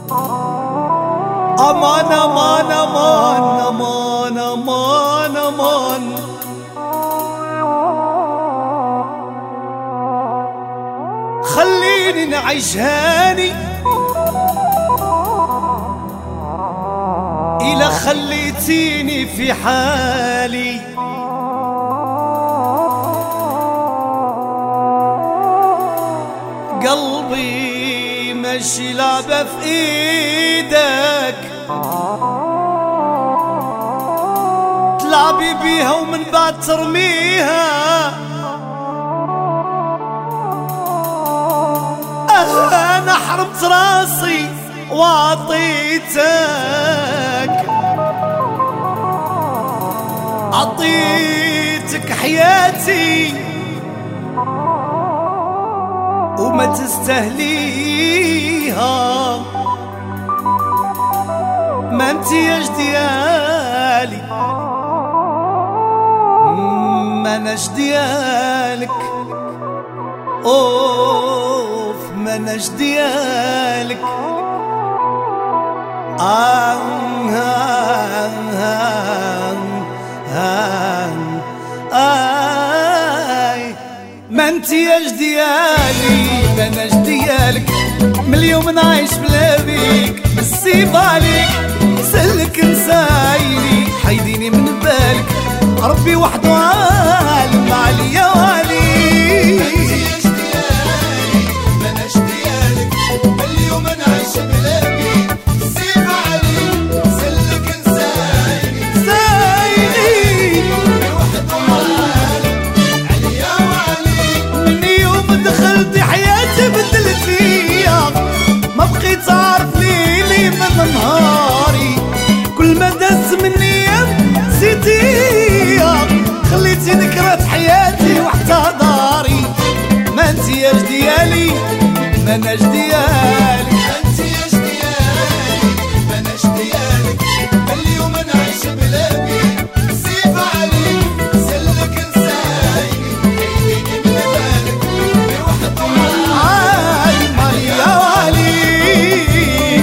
امان امان امان امان امان امان خليني نعيش هاني إلا خليتيني في حالي قلبي ماشي لعبة في ايدك تلعبي بيها ومن بعد ترميها. انا حرمت راسي وعطيتك عطيتك حياتي وما تستهليها. ما انتيش ديالي ما ناش ديالك اوف ما ناش ديالك. ما انتيش ديالي ما ناش ديالك. من اليوم نعيش بلا بيك بالسيف عليك سلك نسايلي حيديني من بالك ربي وحده عالم عليا وعليك. ما انتيش ديالي ما ناش ديالك. من اليوم نعيش بلا بيك بالسيف عليك سلك نسايلي ربي وحده عالم عليا وعليك. من يوم دخلت حياتي بدلت فيا ما بقيت عارف ليلي من نهاري. كل ما دز من ايام نسيتيا خليتي نكرة حياتي وحتى داري. ما انتيش ديالي ما ناش ديالك. ما انتيش ديالي ما ناش ديالك. من اليوم نعيش بلا بيك بالسيف عليك سلك نسايلي حيديني من بالك ربي وحده عالم عليا وعليك.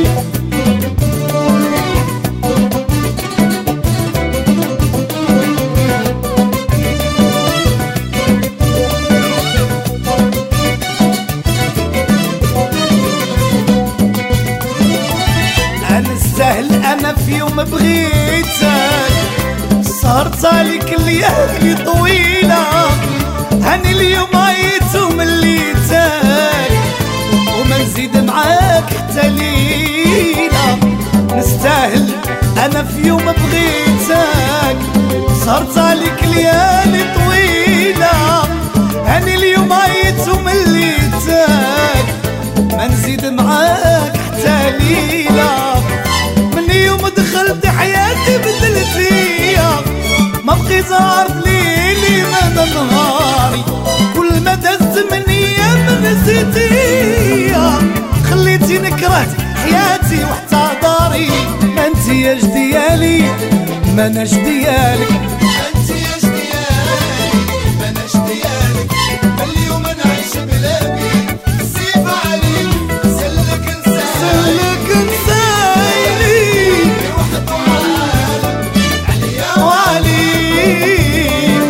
أنا السهل أنا في يوم بغيتك سهرت عليك الليالي طويلة. هاني اليوم عيت ومليتك وما نزيد معاك حتى ليلة. نستاهل أنا في يوم بغيتك سهرت عليك ليالي طويلة. هاني اليوم عيت ومليتك ما نزيد معاك حتى ليلة. من يوم دخلت حياتي بدلت فيا ما بقيت عارف ليلي من نهاري. كل ما دزت من ايام نسيتيا خليتيني كرهت حياتي وحتى داري. ما انتيش ديالي ما ناش ديالك. ما انتيش ديالي ما ناش ديالك. من اليوم نعيش بلا بيك بالسيف عليك سلك نسايلي سلك نسايلي ربي وحده عالم عليا وعليك.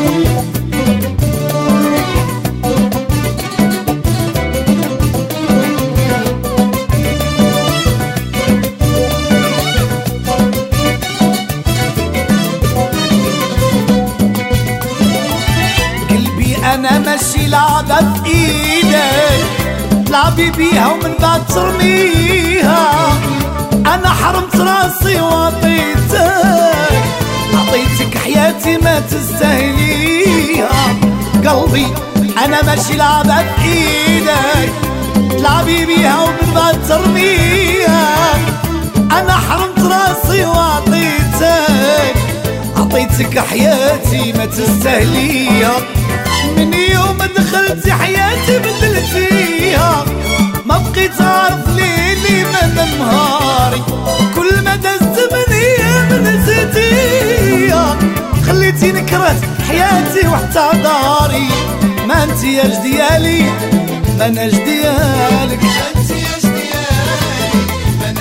قلبي انا ماشي لعبة في ايدك تلعبي بيها ومن بعد ترميها. انا حرمت راسي وعطيتك عطيتك حياتي ما تستاهليها. قلبي انا ماشي لعبة في ايدك تلعبي بيها ومن بعد ترميها. انا حرمت راسي وعطيتك عطيتك حياتي ما تستاهليها. من يوم دخلت حياتي بدلت فيها ما بقيت عارف ليلي من نهاري. كل ما دزت من ايام نسيتيها خليتيني كرهت حياتي وحتى داري. ما انتيش ديالي ما ناش ديالك. ما انتيش ديالي ما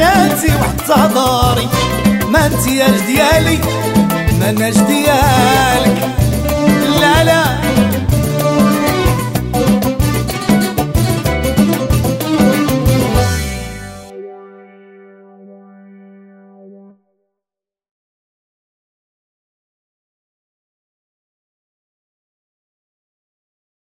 حياتي وحتى هضاري ما انتياش ديالي ما ناش ديالك.